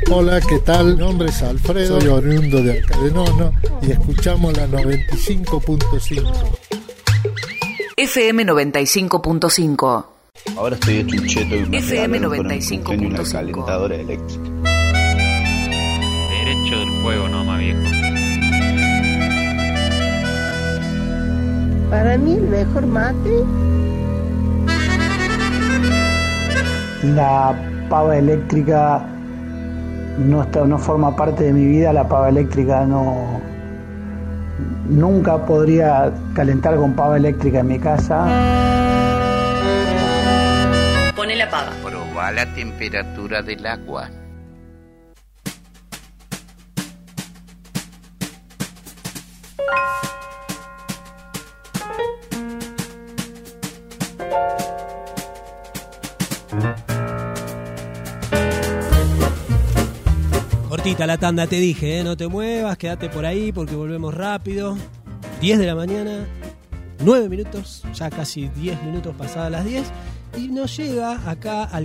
Hola, ¿qué tal? Mi nombre es Alfredo, soy oriundo de acá de Nono y escuchamos la 95.5. FM 95.5. Ahora estoy hecho un cheto y me FM regalaron con un 95.5. cumpleaños una calentadora eléctrica. Derecho del juego nomás, viejo. Para mí el mejor mate. La pava eléctrica no forma parte de mi vida. La pava eléctrica nunca podría calentar con pava eléctrica en mi casa. Pone la pava. Proba la temperatura del agua. Cortita la tanda, te dije, no te muevas, quédate por ahí porque volvemos rápido. 10 de la mañana, 9 minutos, ya casi 10 minutos pasadas las 10. Y nos llega acá al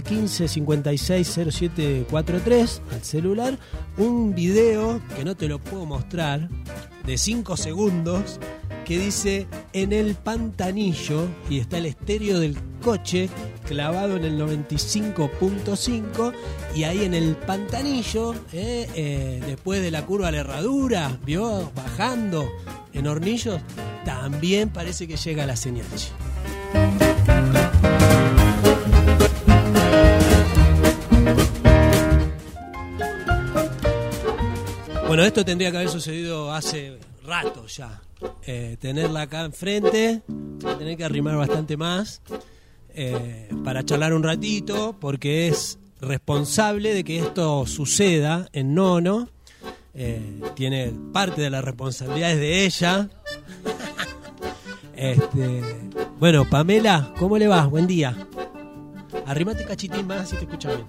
15560743, al celular, un video que no te lo puedo mostrar, de 5 segundos, que dice en el pantanillo, y está el estéreo del coche clavado en el 95.5, y ahí en el pantanillo, después de la curva a la herradura, ¿vio? Bajando en Hornillos, también parece que llega la señal. Bueno, esto tendría que haber sucedido hace rato ya. Tenerla acá enfrente, tener que arrimar bastante más para charlar un ratito, porque es responsable de que esto suceda en Nono. Tiene parte de las responsabilidades de ella. Bueno, Pamela, ¿cómo le va? Buen día. Arrimate cachitín más si te escucha bien.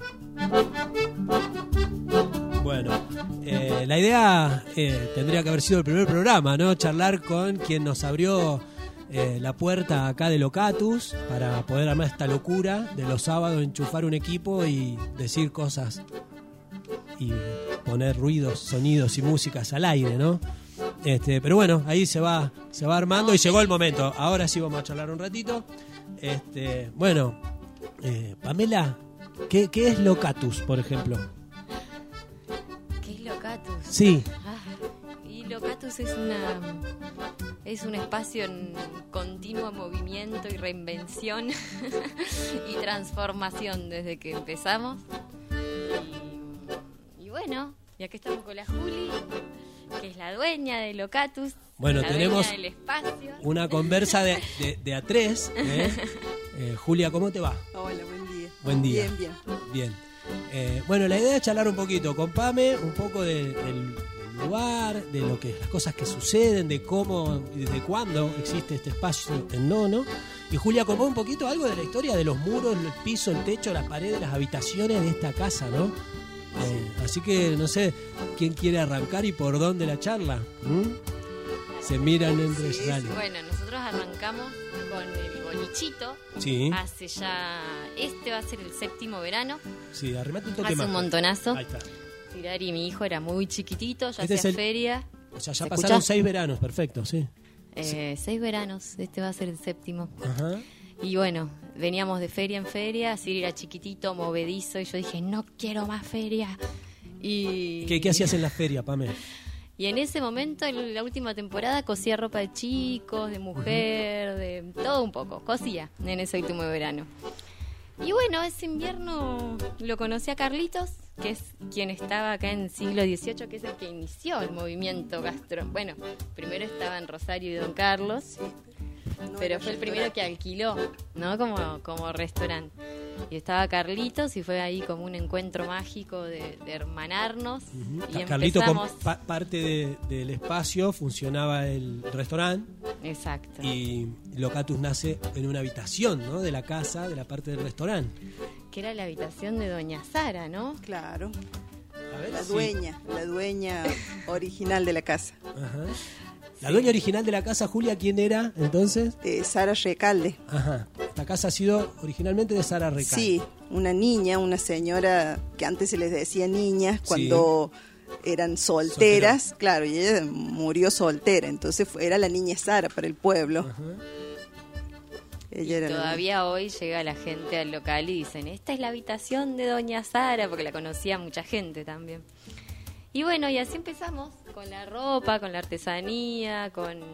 Bueno, la idea tendría que haber sido el primer programa, ¿no? Charlar con quien nos abrió la puerta acá de Locatus para poder armar esta locura de los sábados, enchufar un equipo y decir cosas y poner ruidos, sonidos y músicas al aire, ¿no? Pero bueno, ahí se va armando y llegó el momento. Ahora sí vamos a charlar un ratito. Bueno, Pamela, ¿qué es Locatus, por ejemplo? Locatus. Sí. Y Locatus es un espacio en continuo movimiento y reinvención y transformación desde que empezamos. Y bueno, y aquí estamos con la Juli, que es la dueña de Locatus. Bueno, la tenemos dueña del espacio. Una conversa de a tres. Julia, ¿cómo te va? Hola, buen día. Buen día. Bien. Bueno, la idea es charlar un poquito con Pame, un poco del lugar, de lo que las cosas que suceden, de cómo y desde cuándo existe este espacio en Nono. Y Julia contó un poquito algo de la historia de los muros, el piso, el techo, las paredes, las habitaciones de esta casa, ¿no? Así que no sé quién quiere arrancar y por dónde la charla. Se miran entre ellos. Bueno, nosotros arrancamos con el bolichito. Sí. Hace ya... Este va a ser el 7º verano. Sí, arrimate un toque hace más. Un montonazo. Ahí está. Tirari, mi hijo, era muy chiquitito, ya este hacía feria. O sea, ya pasaron 6 veranos, perfecto, sí. 6 veranos, este va a ser el 7º. Ajá. Y bueno, veníamos de feria en feria, así era chiquitito, movedizo, y yo dije, no quiero más feria. Y ¿Qué hacías en la feria, Pame? Y en ese momento, en la última temporada, cosía ropa de chicos, de mujer, de todo un poco. Cosía en ese último verano. Y bueno, ese invierno lo conocí a Carlitos, que es quien estaba acá en el siglo XVIII, que es el que inició el movimiento gastro. Bueno, primero estaba en Rosario y Don Carlos, pero fue el primero que alquiló, ¿no? Como restaurante. Y estaba Carlitos y fue ahí como un encuentro mágico de hermanarnos. Y Carlitos, empezamos... parte del espacio, funcionaba el restaurante. Exacto. Y Locatus nace en una habitación, ¿no? De la casa, de la parte del restaurante. Que era la habitación de Doña Sara, ¿no? Claro. A ver, la dueña original de la casa. Ajá. La dueña original de la casa, Julia, ¿quién era entonces? Sara Recalde. Ajá. esta casa ha sido originalmente de Sara Recalde. Sí, una niña, una señora que antes se les decía niñas cuando eran solteras, claro, y ella murió soltera, entonces era la niña Sara para el pueblo. Ajá. Ella era Todavía hoy llega la gente al local y dicen, esta es la habitación de Doña Sara, porque la conocía mucha gente también. Y bueno, y así empezamos, con la ropa, con la artesanía,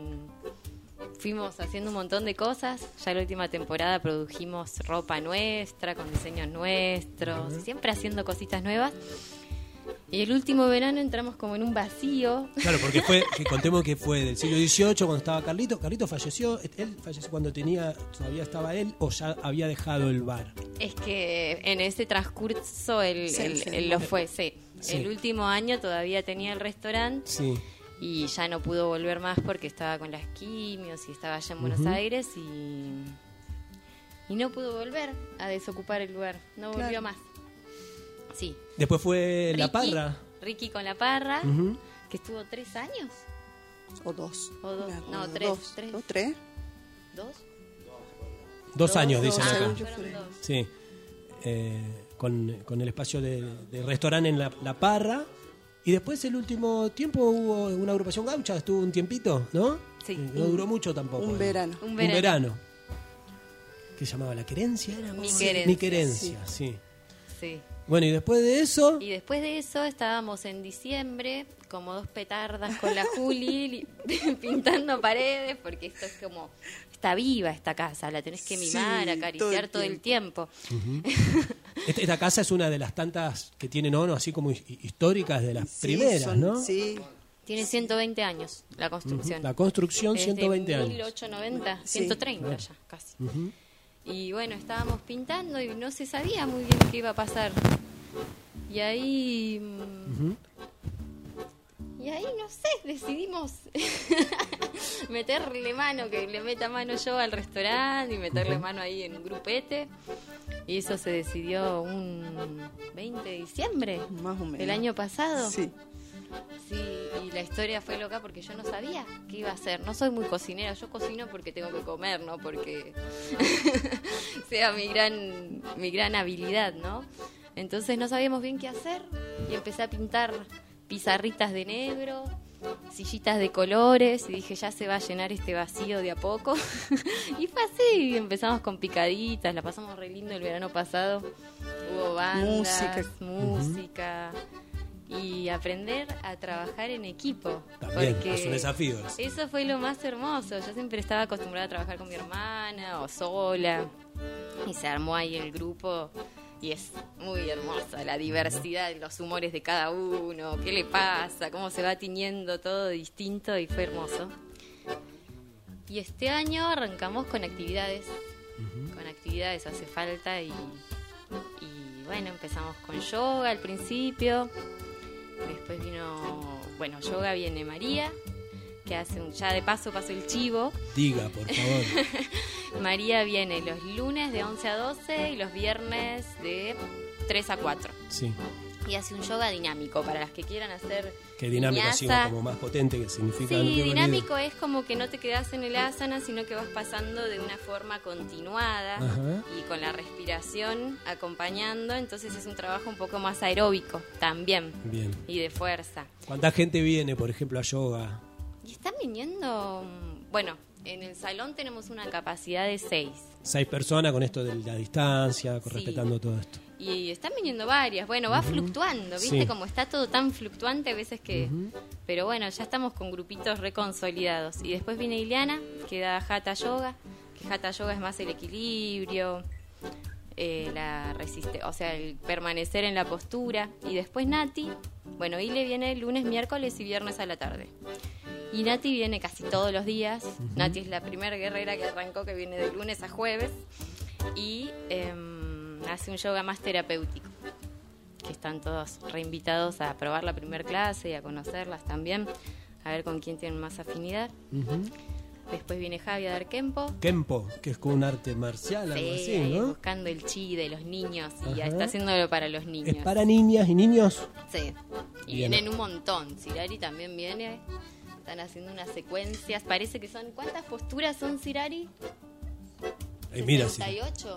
fuimos haciendo un montón de cosas. Ya la última temporada produjimos ropa nuestra, con diseños nuestros, siempre haciendo cositas nuevas. Y el último verano entramos como en un vacío. Claro, porque contemos que fue del siglo XVIII cuando estaba Carlito. Carlito falleció, él falleció cuando todavía estaba él o ya había dejado el bar. Es que en ese transcurso él lo fue, sí. Sí. El último año todavía tenía el restaurante. Sí. Y ya no pudo volver más porque estaba con las quimios y estaba allá en Buenos Aires y no pudo volver a desocupar el lugar. No volvió más. Sí. Después fue La Ricky, Parra. Ricky con La Parra, que estuvo 3 años. o 2. O 2. No, 3. ¿O 3? 2. 2 años, dicen acá. Fueron 2. Sí. Con el espacio de restaurante en La Parra. Y después el último tiempo hubo una agrupación gaucha, estuvo un tiempito, ¿no? Sí. No duró mucho tampoco. Un verano. Un verano. ¿Qué se llamaba? ¿La Querencia? ¿Era? Mi Querencia. Mi Querencia, sí. Sí. Bueno, y después de eso... Y después de eso estábamos en diciembre, como 2 petardas con la Juli, pintando paredes, porque esto es como... Está viva esta casa, la tenés que mimar, acariciar todo el tiempo. Esta casa es una de las tantas que tienen así como históricas de las primeras, ¿no? Sí. Tiene 120 años la construcción. La construcción, Desde 120 años. 1890, Sí. 130 ya, casi. Y bueno, estábamos pintando y no se sabía muy bien qué iba a pasar. Y ahí... Y ahí, no sé, decidimos meterle mano, que le meta mano yo al restaurante y meterle mano ahí en un grupete. Y eso se decidió un 20 de diciembre Más o menos. del año pasado. Sí. Sí, y la historia fue loca porque yo no sabía qué iba a hacer. No soy muy cocinera, yo cocino porque tengo que comer, no porque sea mi gran habilidad, ¿no? Entonces no sabíamos bien qué hacer y empecé a pintar pizarritas de negro, sillitas de colores y dije, ya se va a llenar este vacío de a poco. Y fue así, empezamos con picaditas, la pasamos re lindo el verano pasado. Hubo bandas, música. Y aprender a trabajar en equipo. También, porque es un desafío. eso fue lo más hermoso. Yo siempre estaba acostumbrada a trabajar con mi hermana o sola. Y se armó ahí el grupo. Y es muy hermosa la diversidad, los humores de cada uno. ¿Qué le pasa? Cómo se va tiñendo todo distinto. Y fue hermoso. Y este año arrancamos con actividades. Con actividades hace falta. Y bueno, empezamos con yoga al principio. Después yoga viene María, que hace ya de paso pasó el chivo. Diga, por favor. María viene los lunes de 11 a 12 y los viernes de 3 a 4. Sí. Y hace un yoga dinámico para las que quieran hacer. Que dinámico, así vinyasa. como más potente, que significa... Sí, dinámico es como que no te quedas en el asana, sino que vas pasando de una forma continuada. Ajá. Y con la respiración acompañando, entonces es un trabajo un poco más aeróbico también. Bien. Y de fuerza. ¿Cuánta gente viene, por ejemplo, a yoga? Y están viniendo, bueno, en el salón tenemos una capacidad de 6. 6 personas con esto de la distancia, Sí. respetando todo esto. Y están viniendo varias. Bueno, va fluctuando, ¿viste? Sí. Como está todo tan fluctuante a veces que... Pero bueno, ya estamos con grupitos reconsolidados. Y después viene Ileana, que da Hatha Yoga. Que Hatha Yoga es más el equilibrio, el permanecer en la postura. Y después Nati. Bueno, Ile viene lunes, miércoles y viernes a la tarde. Y Nati viene casi todos los días. Nati es la primera guerrera que arrancó, que viene de lunes a jueves. Y... hace un yoga más terapéutico, que están todos reinvitados a probar la primera clase y a conocerlas también, a ver con quién tienen más afinidad. Después viene Javi a dar Kempo. Kempo, que es como un arte marcial, algo así, ¿no? Buscando el chi de los niños y Ajá. está haciéndolo para los niños. ¿Es para niñas y niños? Sí, y Bien. vienen un montón. Cirari también viene, están haciendo unas secuencias, parece que son... ¿Cuántas posturas son, Cirari? Mira, 78.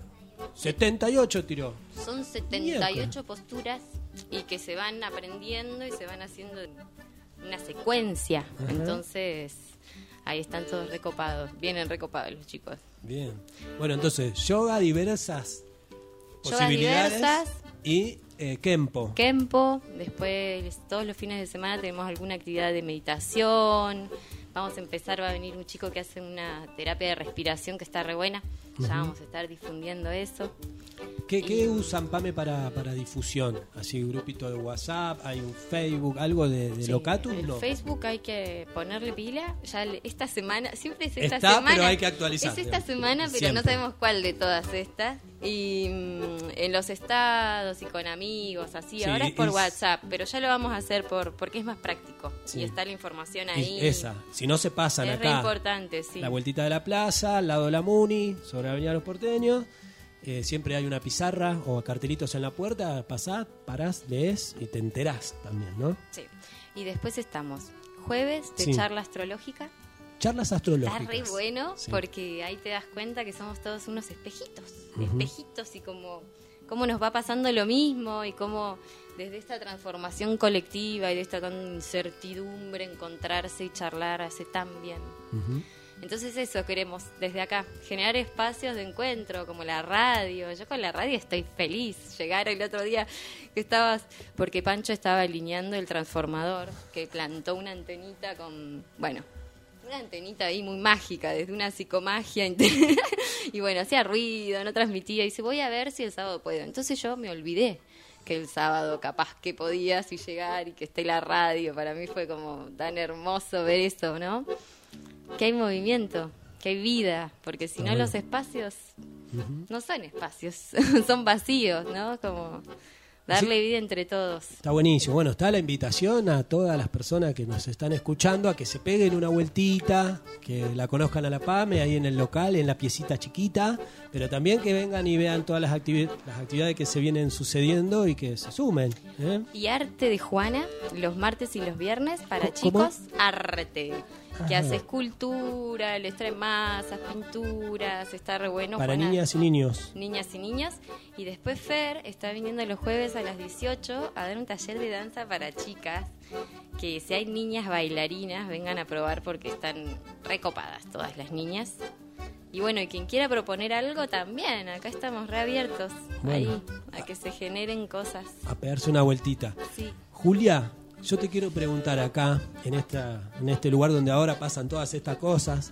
78 tiró. Son 78 posturas y que se van aprendiendo y se van haciendo una secuencia. Ajá. Entonces, ahí están todos recopados. Vienen recopados los chicos. Bien. Bueno, entonces, yoga, diversas Yoga posibilidades. diversas. Y Kempo. Kempo. Después, todos los fines de semana tenemos alguna actividad de meditación. Vamos a empezar, va a venir un chico que hace una terapia de respiración que está re buena. Ya vamos a estar difundiendo eso. ¿Qué usan, Pame, para difusión? Así, grupito de WhatsApp, hay un Facebook, algo de Sí, Locatus, el ¿no? Facebook hay que ponerle pila. Ya esta semana, siempre es esta Está, semana. pero hay que actualizar, Es esta digamos. semana, pero Siempre. no sabemos cuál de todas estas. Y en los estados y con amigos, así. Sí, Ahora es por y- WhatsApp, pero ya lo vamos a hacer porque es más práctico. Sí. Y está la información Y ahí. esa, si no se pasan Es re acá. importante, sí. La vueltita de la plaza, al lado de la Muni, sobre la Avenida Los Porteños. Siempre hay una pizarra o cartelitos en la puerta. Pasás, parás, lees y te enterás también, ¿no? Sí. Y después estamos jueves de Sí. charla astrológica. Charlas astrológicas. Está re bueno Sí. porque ahí te das cuenta que somos todos unos espejitos. Ujú. Espejitos y cómo nos va pasando lo mismo y cómo desde esta transformación colectiva y de esta tan incertidumbre encontrarse y charlar hace tan bien. Ujú. Entonces eso queremos desde acá, generar espacios de encuentro como la radio. Yo con la radio estoy feliz. Llegar el otro día que porque Pancho estaba alineando el transformador, que plantó una antenita una antenita ahí muy mágica, desde una psicomagia. Y bueno, hacía ruido, no transmitía. Y dice, voy a ver si el sábado puedo. Entonces yo me olvidé que el sábado capaz que podía así llegar y que esté la radio. Para mí fue como tan hermoso ver eso, ¿no? Que hay movimiento, que hay vida, porque si no los espacios no son espacios, son vacíos, ¿no? Como darle vida entre todos. Está buenísimo. Bueno, está la invitación a todas las personas que nos están escuchando a que se peguen una vueltita, que la conozcan a la Pame ahí en el local, en la piecita chiquita, pero también que vengan y vean todas las actividades que se vienen sucediendo y que se sumen. ¿eh? Y Arte de Juana, los martes y los viernes para ¿Cómo? chicos, arte. Que Ajá. hace escultura, les trae masas, pinturas, está re bueno. Para Juana. niñas y niños. Niñas y niños. Y después Fer está viniendo los jueves a las 18 a dar un taller de danza para chicas. Que si hay niñas bailarinas, vengan a probar porque están recopadas todas las niñas. Y bueno, y quien quiera proponer algo también, acá estamos reabiertos. Bueno. Ahí, a que se generen cosas. A pegarse una vueltita. Sí. Julia, yo te quiero preguntar acá, en este lugar donde ahora pasan todas estas cosas,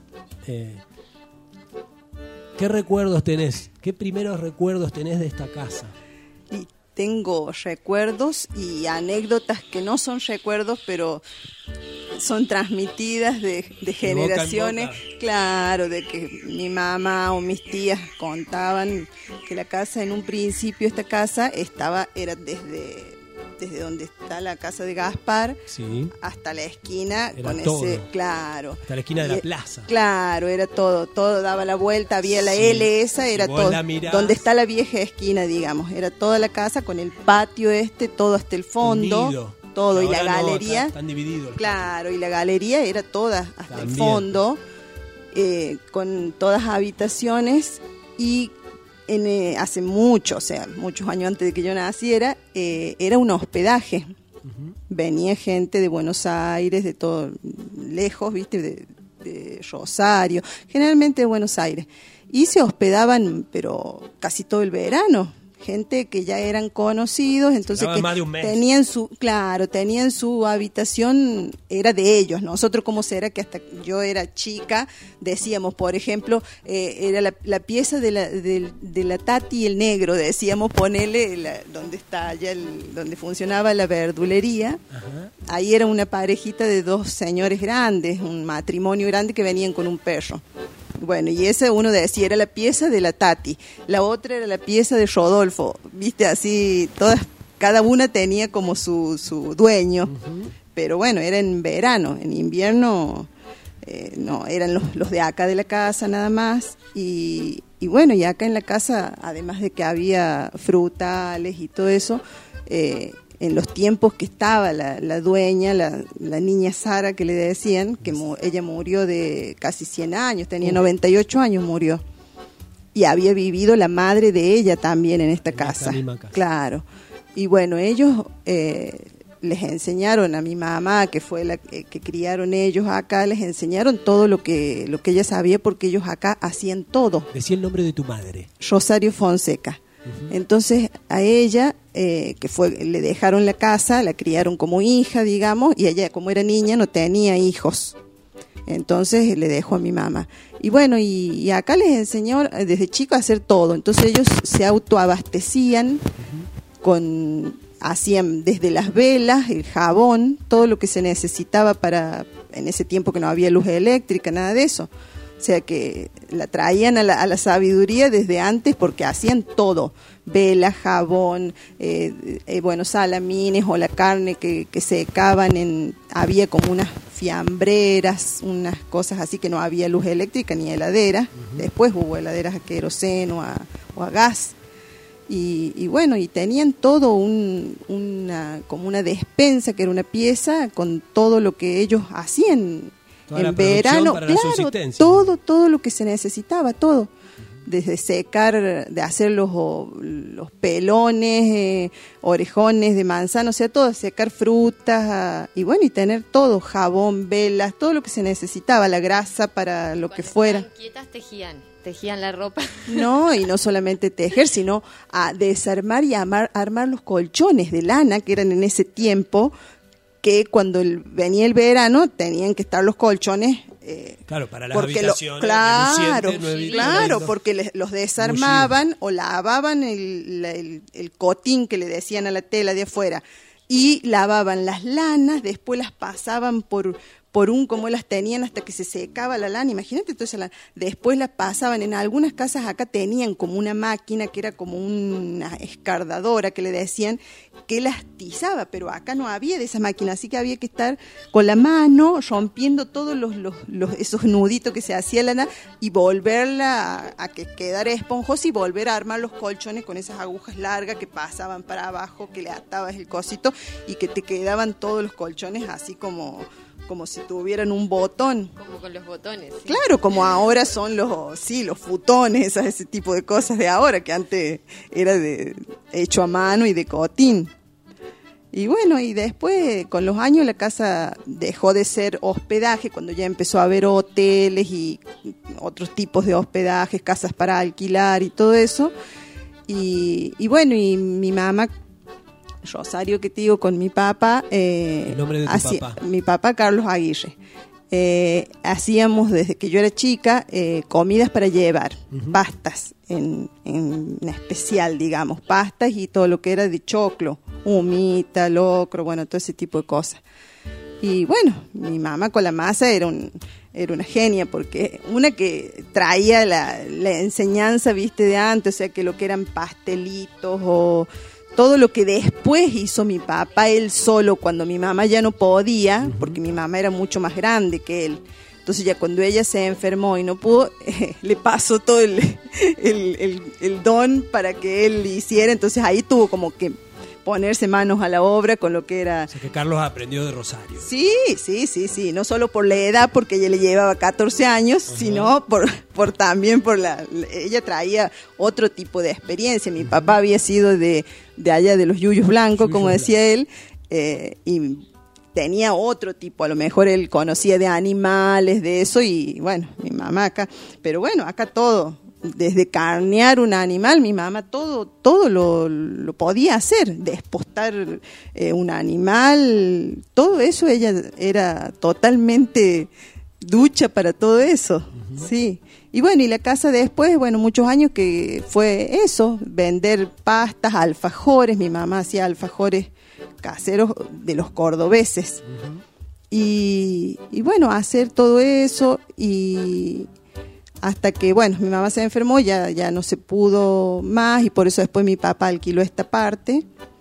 ¿qué recuerdos tenés? ¿Qué primeros recuerdos tenés de esta casa? Y tengo recuerdos y anécdotas que no son recuerdos, pero son transmitidas de generaciones. boca en boca. Claro, de que mi mamá o mis tías contaban que la casa en un principio, esta casa era desde donde está la casa de Gaspar Sí, hasta la esquina, Era con todo. ese, claro. hasta la esquina de la plaza. Claro, era todo daba la vuelta, había la Sí, L esa, si era vos todo. la mirás- Donde está la vieja esquina, digamos, era toda la casa con el patio todo hasta el fondo, Hundido. todo, Que y la ahora no, galería. están divididos. Claro, y la galería era toda hasta el También. fondo, con todas habitaciones y hace muchos años antes de que yo naciera, era un hospedaje. Venía gente de Buenos Aires, de todo, lejos, viste, de Rosario, generalmente de Buenos Aires. Y se hospedaban, pero casi todo el verano. Gente que ya eran conocidos, entonces quedaban que más de un mes. tenían su habitación, era de ellos. Nosotros, como será que hasta yo era chica, decíamos, por ejemplo, era la pieza de la Tati y el Negro, decíamos, ponerle donde está allá donde funcionaba la verdulería. Ajá. Ahí era una parejita de dos señores grandes, un matrimonio grande que venían con un perro. Bueno, y esa uno decía, era la pieza de la Tati, la otra era la pieza de Rodolfo, viste, así, cada una tenía como su dueño, pero bueno, era en verano, en invierno no, eran los de acá de la casa nada más, y bueno, y acá en la casa, además de que había frutales y todo eso, en los tiempos que estaba la dueña, la niña Sara que le decían, que ella murió de casi 100 años, tenía 98 años, murió. y había vivido la madre de ella también en esta casa. Misma casa. Claro. Y bueno, ellos les enseñaron a mi mamá, que fue la que criaron ellos acá, les enseñaron todo lo que ella sabía, porque ellos acá hacían todo. Decí el nombre de tu madre. Rosario Fonseca. Entonces a ella, le dejaron la casa, la criaron como hija, digamos, y ella, como era niña, no tenía hijos. Entonces le dejó a mi mamá. Y bueno, y acá les enseñó desde chico a hacer todo. Entonces ellos se autoabastecían hacían desde las velas, el jabón, todo lo que se necesitaba para, en ese tiempo que no había luz eléctrica, nada de eso. O sea que la traían a la sabiduría desde antes, porque hacían todo: vela, jabón, salamines, o la carne que secaban había como unas fiambreras, unas cosas así, que no había luz eléctrica ni heladera. Después hubo heladeras a queroseno o a gas. Y bueno, y tenían todo como una despensa, que era una pieza con todo lo que ellos hacían en verano, claro, todo lo que se necesitaba, todo, desde secar, de hacer los pelones, orejones de manzana, o sea, todo, secar frutas, y bueno, y tener todo, jabón, velas, todo lo que se necesitaba, la grasa para lo que fuera. Cuando estaban quietas tejían la ropa. No, y no solamente tejer, sino a desarmar y armar los colchones de lana, que eran en ese tiempo, que cuando venía el verano tenían que estar los colchones claro, para las habitaciones, claro, porque los desarmaban o lavaban el cotín que le decían a la tela de afuera, y lavaban las lanas, después las pasaban por como las tenían hasta que se secaba la lana, imagínate, entonces después las pasaban. En algunas casas acá tenían como una máquina que era como una escardadora, que le decían, que las tizaba, pero acá no había de esa máquina, así que había que estar con la mano rompiendo todos esos nuditos que se hacía la lana, y volverla a que quedara esponjosa, y volver a armar los colchones con esas agujas largas que pasaban para abajo, que le atabas el cosito y que te quedaban todos los colchones así como si tuvieran un botón. Como con los botones. ¿Sí? Claro, como ahora son los futones, ese tipo de cosas de ahora, que antes era hecho a mano y de cotín. Y bueno, y después, con los años, la casa dejó de ser hospedaje, cuando ya empezó a haber hoteles y otros tipos de hospedajes, casas para alquilar y todo eso. Y bueno, y mi mamá, Rosario, que te digo, con mi papá, ¿el nombre de tu papá? Mi papá, Carlos Aguirre, hacíamos desde que yo era chica comidas para llevar, pastas en especial, digamos, pastas y todo lo que era de choclo, humita, locro, bueno, todo ese tipo de cosas. Y bueno, mi mamá con la masa era una genia, porque una que traía la enseñanza, viste, de antes, o sea, que lo que eran pastelitos o todo lo que después hizo mi papá él solo cuando mi mamá ya no podía, porque mi mamá era mucho más grande que él. Entonces ya cuando ella se enfermó y no pudo, le pasó todo el don para que él hiciera. Entonces ahí tuvo como que ponerse manos a la obra con lo que era. O sea que Carlos aprendió de Rosario. Sí, no solo por la edad, porque ella le llevaba 14 años, sino también por ella traía otro tipo de experiencia. Mi papá había sido de allá de los yuyos blancos, como decía él, y tenía otro tipo, a lo mejor él conocía de animales, de eso, y bueno, mi mamá acá, pero bueno, acá todo, desde carnear un animal, mi mamá todo lo podía hacer, despostar un animal, todo eso, ella era totalmente ducha para todo eso, sí. Y bueno, y la casa después, bueno, muchos años que fue eso, vender pastas, alfajores, mi mamá hacía alfajores caseros de los cordobeses, y bueno, hacer todo eso, y hasta que, bueno, mi mamá se enfermó, ya no se pudo más, y por eso después mi papá alquiló esta parte.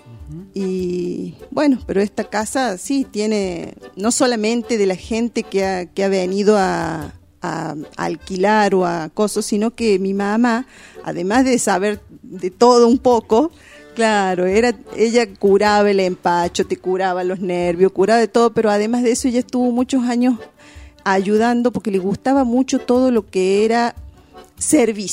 Y bueno, pero esta casa sí tiene, no solamente de la gente que ha venido a alquilar o a cosas, sino que mi mamá, además de saber de todo un poco, claro, ella curaba el empacho, te curaba los nervios, curaba de todo, pero además de eso ella estuvo muchos años ayudando porque le gustaba mucho todo lo que era servicio.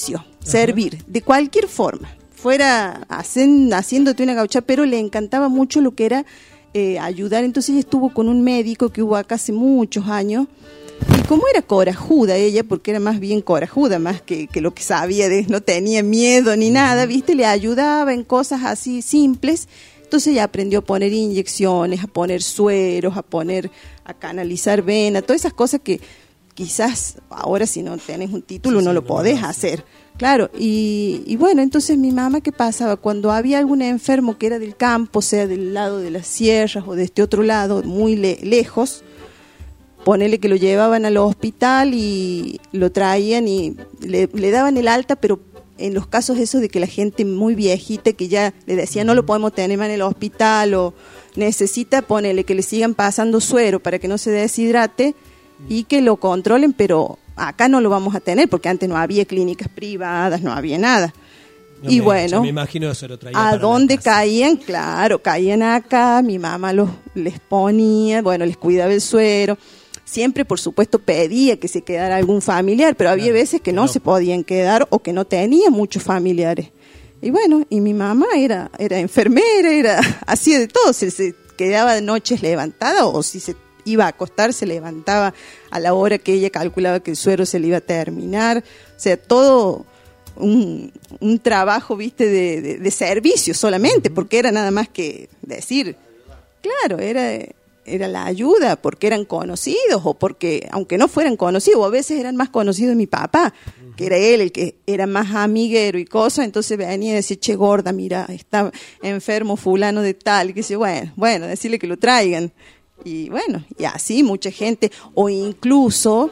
servir, de cualquier forma. Fuera haciéndote una gaucha, pero le encantaba mucho lo que era ayudar. Entonces ella estuvo con un médico que hubo acá hace muchos años. Y como era corajuda ella, porque era más bien corajuda, más que lo que sabía, no tenía miedo ni nada, ¿viste? Le ayudaba en cosas así simples. Entonces ella aprendió a poner inyecciones, a poner sueros, a canalizar vena, todas esas cosas que quizás ahora si no tenés un título no lo podés hacer. Claro, y bueno, entonces mi mamá, ¿qué pasaba? Cuando había algún enfermo que era del campo, sea del lado de las sierras o de este otro lado, muy lejos, ponele que lo llevaban al hospital y lo traían y le daban el alta, pero en los casos esos de que la gente muy viejita que ya le decía no lo podemos tener más en el hospital o necesita, ponele que le sigan pasando suero para que no se deshidrate y que lo controlen, pero acá no lo vamos a tener porque antes no había clínicas privadas, no había nada. Y bueno, me imagino se lo traía ¿a para dónde la casa. caían? Claro, caían acá, mi mamá les ponía, bueno, les cuidaba el suero. Siempre, por supuesto, pedía que se quedara algún familiar, pero había veces que no se podían quedar o que no tenía muchos familiares. Y bueno, y mi mamá era enfermera, hacía de todo, se quedaba de noches levantada o si se iba a acostar se levantaba a la hora que ella calculaba que el suero se le iba a terminar. O sea, todo un trabajo, viste, de servicio solamente, porque era nada más que decir, claro, era la ayuda, porque eran conocidos o porque, aunque no fueran conocidos, o a veces eran más conocidos de mi papá, que era él el que era más amiguero y cosas, entonces venía y decía, che gorda, mira, está enfermo fulano de tal, y que dice, bueno, decirle que lo traigan. Y bueno, y así mucha gente, o incluso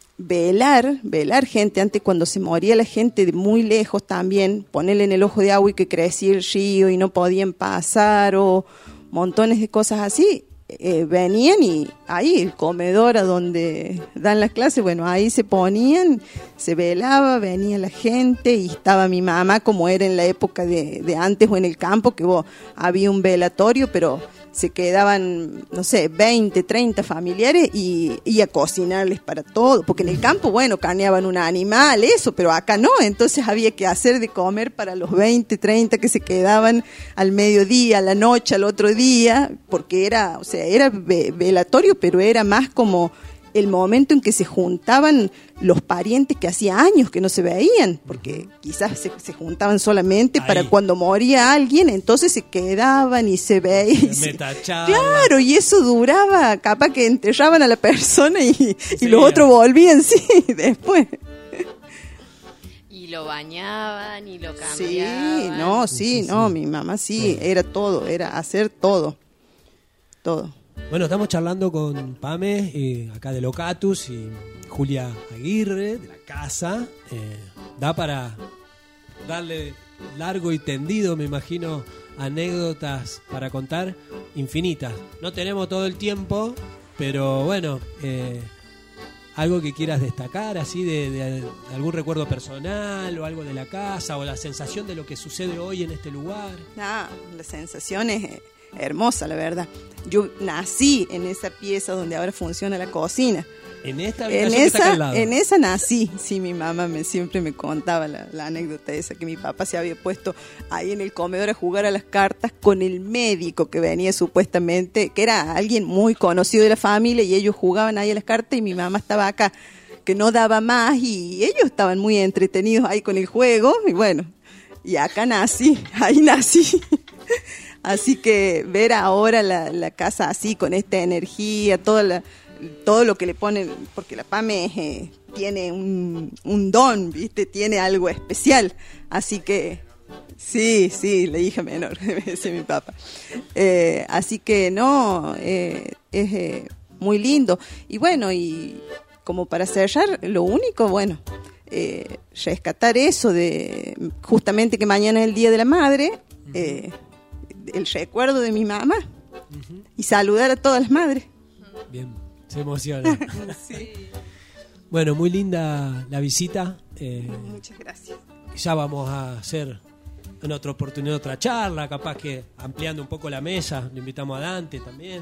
velar gente, antes cuando se moría la gente de muy lejos también, ponerle en el ojo de agua y que crecía el río y no podían pasar, o montones de cosas así. Venían y ahí el comedor a donde dan las clases, bueno, ahí se ponían, se velaba, venía la gente y estaba mi mamá como era en la época de antes o en el campo, que había un velatorio, pero se quedaban, no sé, 20, 30 familiares y a cocinarles para todo, porque en el campo, bueno, carneaban un animal, eso, pero acá no, entonces había que hacer de comer para los 20, 30 que se quedaban al mediodía, a la noche, al otro día, porque era, o sea, era velatorio, pero era más como el momento en que se juntaban los parientes que hacía años que no se veían, porque quizás se juntaban solamente para cuando moría alguien, entonces se quedaban y se veían. Claro, y eso duraba, capaz que enterraban a la persona y los otros volvían, sí, después. Y lo bañaban y lo cambiaban. Sí, mi mamá sí, era todo, era hacer todo. Bueno, estamos charlando con Pame, acá de Locatus, y Julia Aguirre, de la casa. Da para darle largo y tendido, me imagino, anécdotas para contar infinitas. No tenemos todo el tiempo, pero bueno, algo que quieras destacar, así de algún recuerdo personal o algo de la casa o la sensación de lo que sucede hoy en este lugar. La sensación es hermosa, la verdad. Yo nací en esa pieza donde ahora funciona la cocina. En esta habitación que está acá al lado. En esa nací. Sí, mi mamá siempre me contaba la anécdota esa, que mi papá se había puesto ahí en el comedor a jugar a las cartas con el médico que venía supuestamente, que era alguien muy conocido de la familia, y ellos jugaban ahí a las cartas y mi mamá estaba acá, que no daba más, y ellos estaban muy entretenidos ahí con el juego, y bueno, y acá ahí nací. Así que ver ahora la casa así, con esta energía, todo lo que le ponen, porque la Pame tiene un don, ¿viste? Tiene algo especial. Así que, sí, la hija menor, ese es mi papá. Así que no, es muy lindo. Y bueno, y como para cerrar, lo único, bueno, rescatar eso de justamente que mañana es el Día de la Madre, el recuerdo de mi mamá, y saludar a todas las madres. Bien, se emociona. Sí. Bueno, muy linda la visita. Muchas gracias. Ya vamos a hacer en otra oportunidad otra charla, capaz que ampliando un poco la mesa. Le invitamos a Dante también.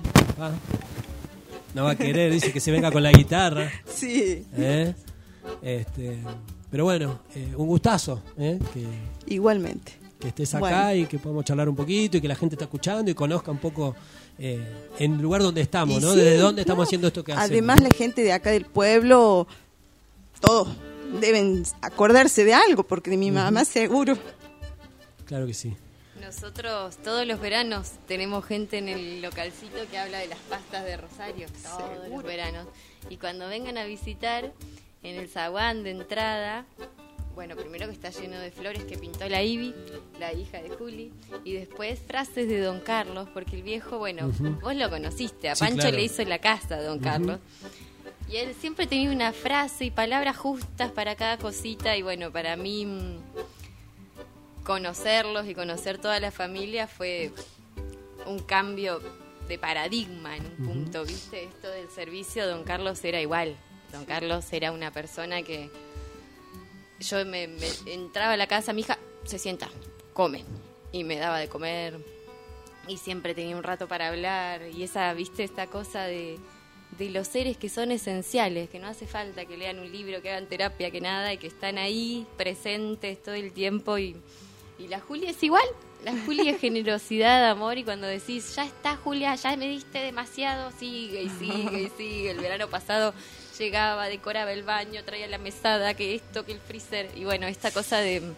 No va a querer, dice que se venga con la guitarra. Sí. Pero bueno, un gustazo, Igualmente. que estés acá y que podamos charlar un poquito y que la gente está escuchando y conozca un poco en el lugar donde estamos, ¿no? Sí, Desde dónde estamos haciendo esto que hacemos. Además, la gente de acá del pueblo, todos deben acordarse de algo, porque de mi mamá seguro. Claro que sí. Nosotros todos los veranos tenemos gente en el localcito que habla de las pastas de Rosario, todos los veranos. Y cuando vengan a visitar, en el zaguán de entrada, bueno, primero que está lleno de flores que pintó la Ivy, la hija de Juli, y después frases de Don Carlos, porque el viejo, bueno, vos lo conociste, a Sí, Pancho claro. le hizo la casa a Don Carlos. Y él siempre tenía una frase y palabras justas para cada cosita, y bueno, para mí conocerlos y conocer toda la familia fue un cambio de paradigma en un punto, ¿viste? Esto del servicio, Don Carlos era igual. Don Carlos era una persona que yo me entraba a la casa, mi hija se sienta, come, y me daba de comer, y siempre tenía un rato para hablar, y esa, ¿viste? Esta cosa de los seres que son esenciales, que no hace falta que lean un libro, que hagan terapia, que nada, y que están ahí presentes todo el tiempo. Y la Julia es igual, la Julia es generosidad, amor, y cuando decís, ya está Julia, ya me diste demasiado, sigue y sigue y sigue. El verano pasado llegaba, decoraba el baño, traía la mesada, que esto, que el freezer, y bueno, esta cosa del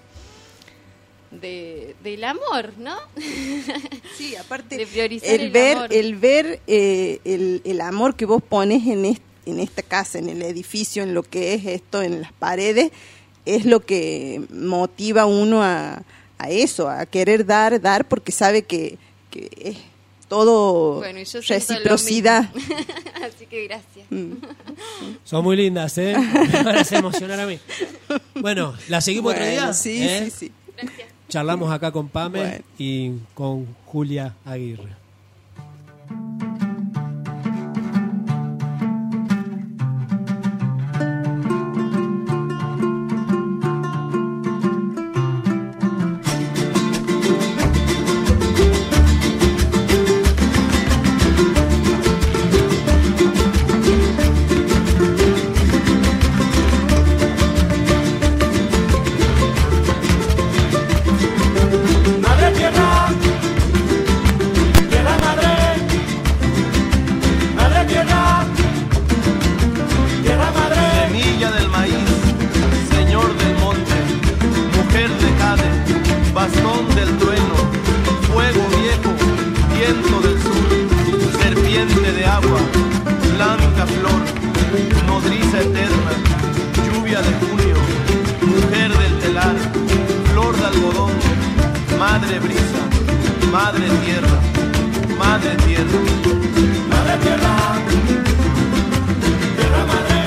amor, ¿no? Sí, aparte de priorizar el ver amor. el amor que vos pones en esta casa, en el edificio, en lo que es esto, en las paredes, es lo que motiva a uno a eso, a querer dar, porque sabe que es todo Bueno, y yo siento reciprocidad. lo mismo. Así que gracias. Son muy lindas, ¿eh? Me hace emocionar a mí. Bueno, ¿la seguimos otro día? Sí, ¿Eh? sí. Gracias. Charlamos acá con Pame Bueno. y con Julia Aguirre. Madre tierra, tierra madre, madre tierra, tierra madre. Semilla del maíz, señor del monte, mujer de jade, bastón del trueno, fuego viejo, viento del sur, serpiente de agua, blanca flor, nodriza eterna, lluvia de junio, mujer del telar, flor de algodón, madre brisa, madre tierra, madre tierra. Madre tierra, tierra madre,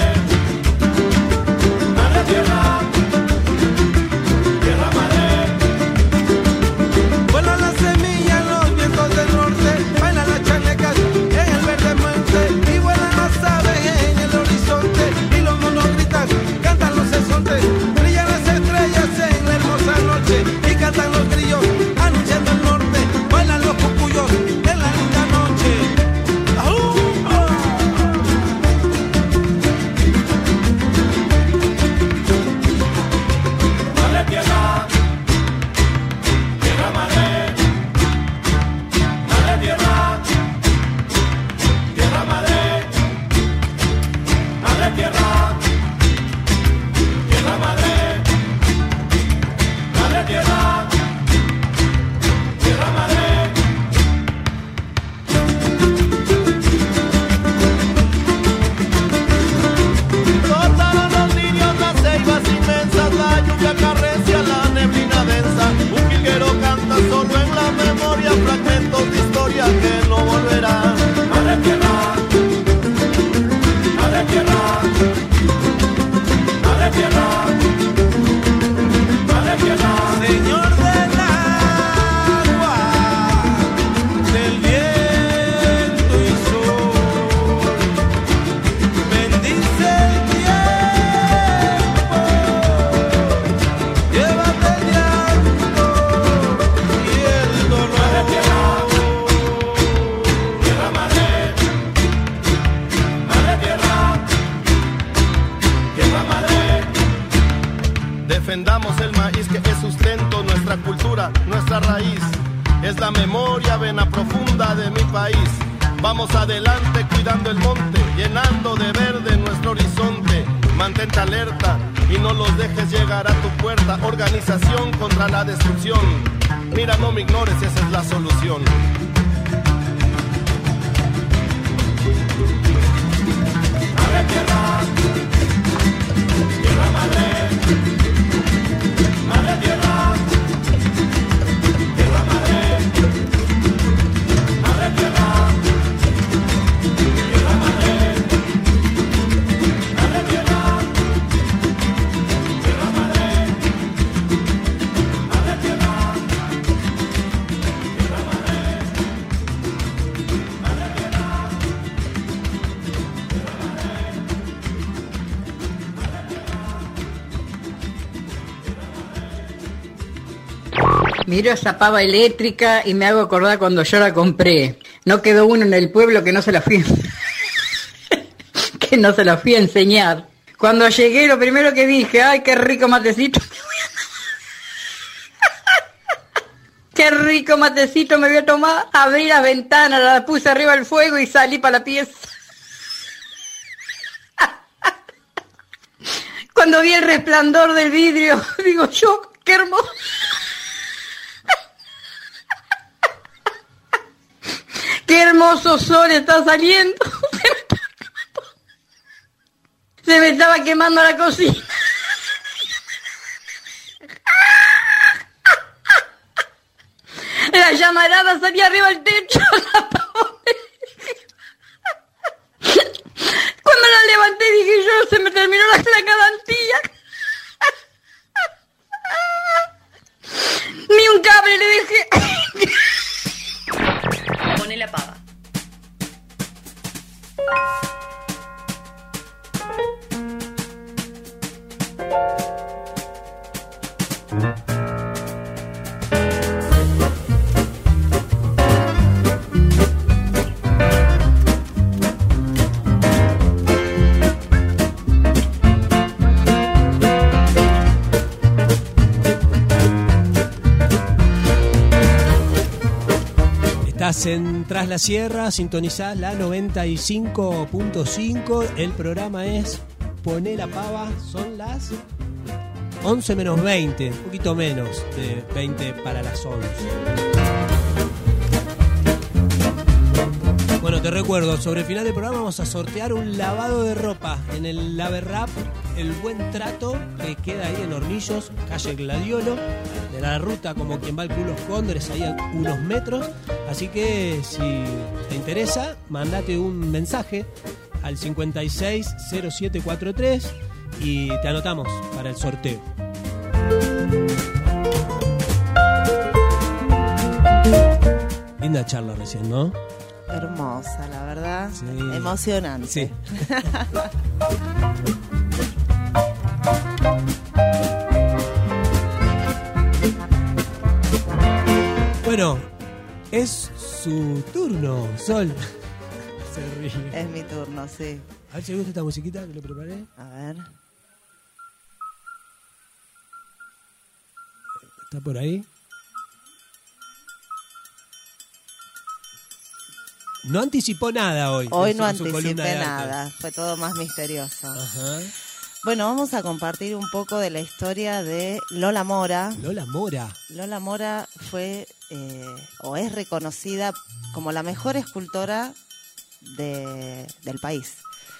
madre tierra, tierra madre. Vuelan las semillas, los vientos del norte, bailan las chalecas en el verde monte, y vuelan las aves en el horizonte, y los monos gritan, cantan los sesontes, brillan las estrellas en la hermosa noche, y cantan los grillos anunciando el norte, bailan los cucuyos en la linda noche. ¡Ajú! Madre tierra, tierra madre, madre tierra, tierra madre, madre tierra, tierra madre, madre tierra, tierra madre. Brotaron los niños, las ceibas inmensas, la lluvia acarrecia la neblina densa. Un jilguero canta solo en la memoria fragmentos de historia que no volverán. Madre tierra, madre tierra, madre tierra, madre tierra. Señor del agua, del viento y sol, bendice el tiempo, llévate el llanto y el dolor. Madre tierra, pena profunda de mi país. Vamos adelante cuidando el monte, llenando de verde nuestro horizonte. Mantente alerta y no los dejes llegar a tu puerta. Organización contra la destrucción. Mira, no me ignores, esa es la solución. Madre tierra, tierra madre, madre tierra, tierra madre, madre tierra, tierra madre, madre tierra, tierra madre, madre tierra, tierra madre, madre tierra. Miro esa pava eléctrica y me hago acordar cuando yo la compré. No quedó uno en el pueblo que no se la fui que no se la fui a enseñar. Cuando llegué, lo primero que dije, ay, qué rico matecito. Qué rico matecito me voy a tomar. Abrí las ventanas, la puse arriba del fuego y salí para la pieza. Cuando vi el resplandor del vidrio, digo yo, qué hermoso. Qué hermoso sol está saliendo. Se me estaba quemando la cocina. La llamarada salía arriba del techo. Cuando la levanté dije yo, se me terminó la garantía. Ni un cable le dejé. Pone la pava. Estás en Tras la Sierra, sintonizás la 95.5. El programa es Poné la Pava. Son las 11 menos 20, un poquito menos de 20 para las 11. Bueno, te recuerdo, sobre el final del programa vamos a sortear un lavado de ropa en el Laverrap, El Buen Trato, que queda ahí en Hornillos, calle Gladiolo, de la ruta como quien va al Club Los Cóndores, ahí a unos metros. Así que si te interesa, mandate un mensaje al 560743 y te anotamos para el sorteo. Linda charla recién, ¿no? Hermosa, la verdad. Sí. Emocionante. Sí. Bueno, es su turno, Sol. Se ríe. Es mi turno, sí. A ver si le gusta esta musiquita que le preparé. A ver. ¿Está por ahí? No anticipó nada hoy. Hoy no anticipé nada, fue todo más misterioso. Ajá. Bueno, vamos a compartir un poco de la historia de Lola Mora. Lola Mora. Lola Mora fue o es reconocida como la mejor escultora del país.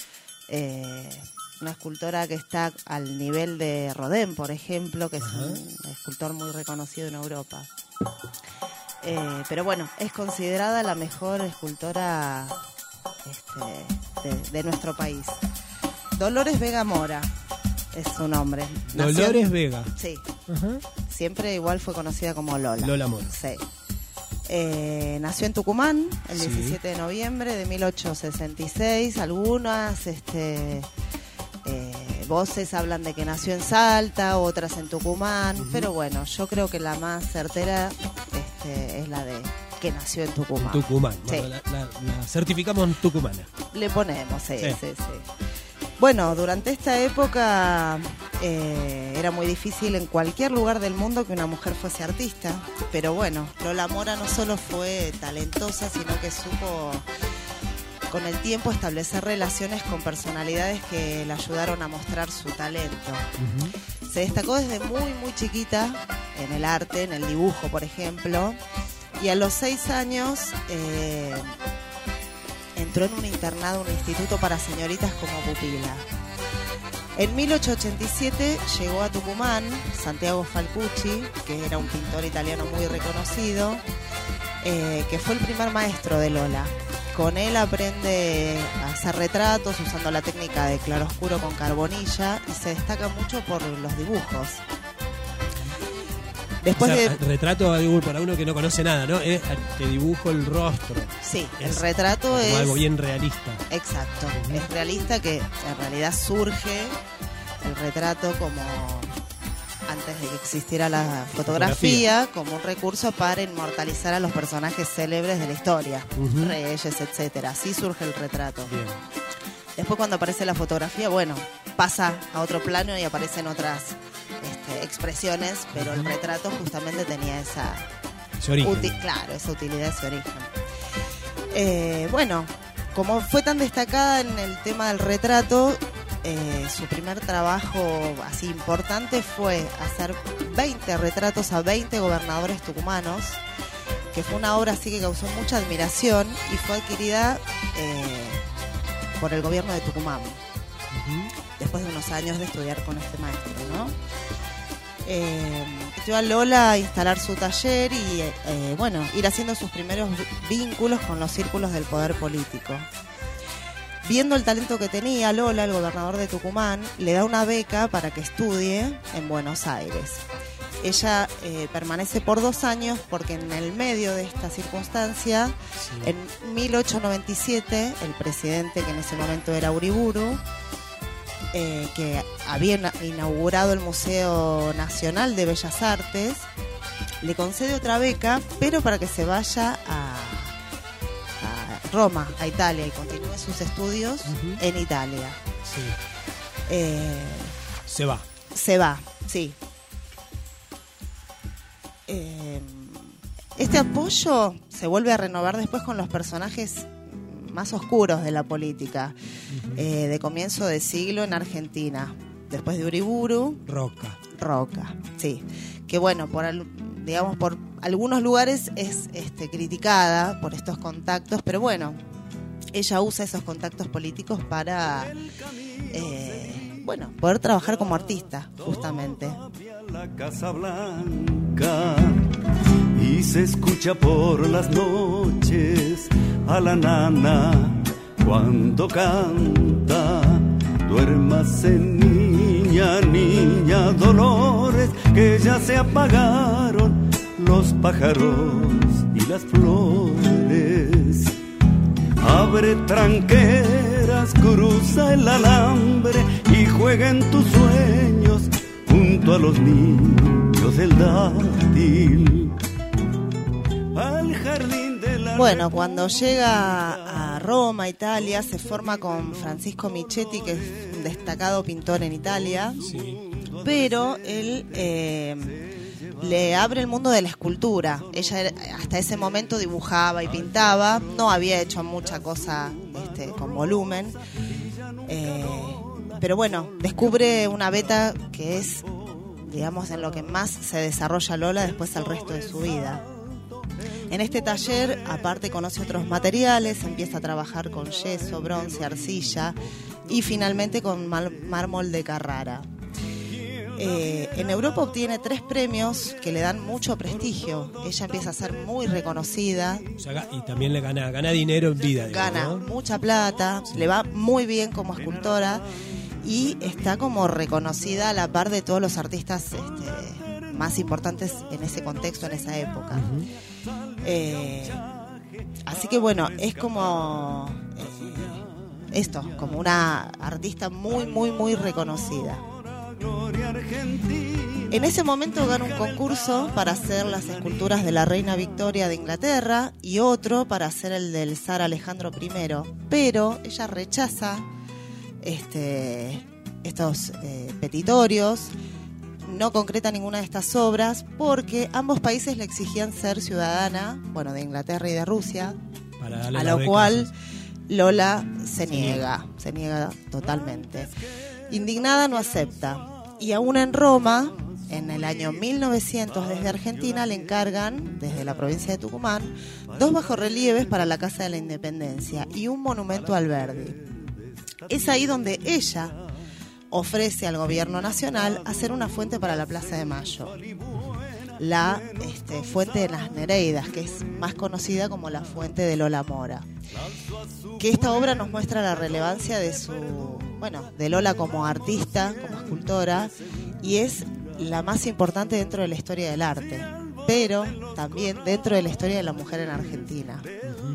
Una escultora que está al nivel de Rodin, por ejemplo, que es un escultor muy reconocido en Europa. Pero bueno, es considerada la mejor escultora de nuestro país. Dolores Vega Mora es su nombre. Dolores Vega. Sí. Siempre igual fue conocida como Lola. Lola Mora. Sí. Nació en Tucumán el 17 de noviembre de 1866. Algunas voces hablan de que nació en Salta, otras en Tucumán, pero bueno, yo creo que la más certera es la de que nació en Tucumán. Tucumán, sí. Bueno, la certificamos en tucumana. Le ponemos, sí. Bueno, durante esta época era muy difícil en cualquier lugar del mundo que una mujer fuese artista, pero bueno, Lola Mora no solo fue talentosa, sino que supo con el tiempo establecer relaciones con personalidades que le ayudaron a mostrar su talento. Se destacó desde muy chiquita en el arte, en el dibujo, por ejemplo, y a los 6 años entró en un internado, un instituto para señoritas como pupila. En 1887 llegó a Tucumán Santiago Falcucci, que era un pintor italiano muy reconocido, que fue el primer maestro de Lola. Con él aprende a hacer retratos usando la técnica de claroscuro con carbonilla y se destaca mucho por los dibujos. Después retrato, digo, para uno que no conoce nada, ¿no? Te dibujo el rostro. Sí, el retrato es algo bien realista. Exacto, es realista, que en realidad surge el retrato como antes de que existiera la fotografía, como un recurso para inmortalizar a los personajes célebres de la historia, reyes, etcétera. Así surge el retrato. Bien. Después, cuando aparece la fotografía, bueno, pasa a otro plano y aparecen otras expresiones, pero el retrato justamente tenía esa utilidad, ese origen. Bueno, como fue tan destacada en el tema del retrato, su primer trabajo así importante fue hacer 20 retratos a 20 gobernadores tucumanos, que fue una obra así que causó mucha admiración y fue adquirida por el gobierno de Tucumán, después de unos años de estudiar con este maestro, ¿no? Llevó a Lola a instalar su taller y bueno, ir haciendo sus primeros vínculos con los círculos del poder político. Viendo el talento que tenía, Lola, el gobernador de Tucumán, le da una beca para que estudie en Buenos Aires. Ella permanece por 2 años porque en el medio de esta circunstancia, en 1897, el presidente, que en ese momento era Uriburu, que había inaugurado el Museo Nacional de Bellas Artes, le concede otra beca, pero para que se vaya a Roma, a Italia, y continúe sus estudios en Italia. Sí. Se va, sí. Este apoyo se vuelve a renovar después con los personajes más oscuros de la política, de comienzo de siglo en Argentina. Después de Uriburu, Roca, sí. Que bueno, por algunos lugares es criticada por estos contactos, pero bueno, ella usa esos contactos políticos para poder trabajar como artista, justamente. La Casa Blanca, y se escucha por las noches a la nana cuando canta. Duérmase, niña, niña, dolores, que ya se apagaron los pájaros y las flores. Abre tranqueras, cruza el alambre y juega en tus sueños junto a los niños del dátil. Al jardín de la... Bueno, cuando llega a Roma, Italia, se forma con Francisco Michetti, que es un destacado pintor en Italia, pero él le abre el mundo de la escultura. Ella hasta ese momento dibujaba y pintaba, no había hecho mucha cosa con volumen, pero bueno, descubre una beta que es, digamos, en lo que más se desarrolla Lola después al resto de su vida. En este taller, aparte, conoce otros materiales, empieza a trabajar con yeso, bronce, arcilla y finalmente con mármol de Carrara. En Europa obtiene 3 premios que le dan mucho prestigio. Ella empieza a ser muy reconocida. O sea, y también le gana dinero en vida. Gana, ¿no? Mucha plata, le va muy bien como escultora y está como reconocida a la par de todos los artistas más importantes en ese contexto, en esa época. Así que bueno, es como como una artista muy, muy, muy reconocida. En ese momento gana un concurso para hacer las esculturas de la reina Victoria de Inglaterra y otro para hacer el del zar Alejandro I, pero ella rechaza estos petitorios. No concreta ninguna de estas obras porque ambos países le exigían ser ciudadana, bueno, de Inglaterra y de Rusia, a lo cual Lola se niega totalmente. Indignada no acepta. Y aún en Roma, en el año 1900, desde Argentina le encargan, desde la provincia de Tucumán, 2 bajorrelieves para la Casa de la Independencia y un monumento al Verdi. Es ahí donde ella ofrece al gobierno nacional hacer una fuente para la Plaza de Mayo. La fuente de las Nereidas, que es más conocida como la fuente de Lola Mora. Que esta obra nos muestra la relevancia de de Lola como artista, como escultora, y es la más importante dentro de la historia del arte, pero también dentro de la historia de la mujer en Argentina.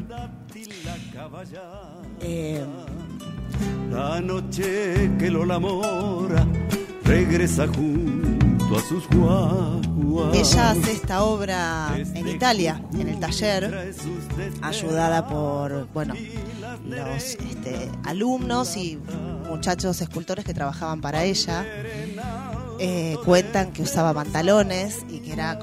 La noche que Lola Mora regresa junto a sus guaguas. Ella hace esta obra en Italia, en el taller, ayudada por los alumnos y muchachos escultores que trabajaban para ella. Cuentan que usaba pantalones y que era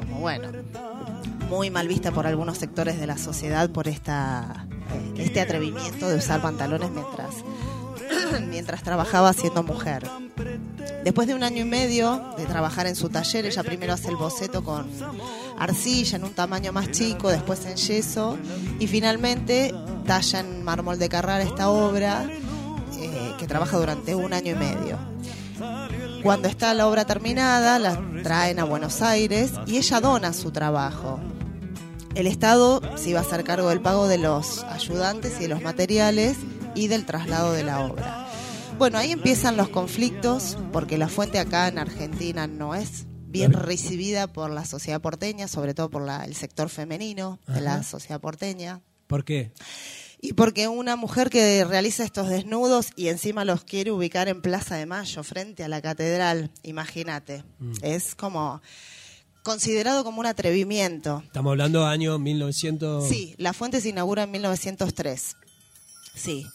muy mal vista por algunos sectores de la sociedad por este atrevimiento de usar pantalones mientras trabajaba siendo mujer. Después de 1 año y medio de trabajar en su taller, ella primero hace el boceto con arcilla en un tamaño más chico, después en yeso, y finalmente talla en mármol de Carrara esta obra que trabaja durante 1 año y medio. Cuando está la obra terminada, la traen a Buenos Aires y ella dona su trabajo. El Estado se iba a hacer cargo del pago de los ayudantes y de los materiales y del traslado de la obra. Bueno, ahí empiezan los conflictos, porque la fuente acá en Argentina no es bien recibida por la sociedad porteña, sobre todo por el sector femenino de la sociedad porteña. ¿Por qué? Y porque una mujer que realiza estos desnudos y encima los quiere ubicar en Plaza de Mayo, frente a la catedral, imagínate, es como considerado como un atrevimiento. Estamos hablando año 1900... Sí, la fuente se inaugura en 1903. Sí.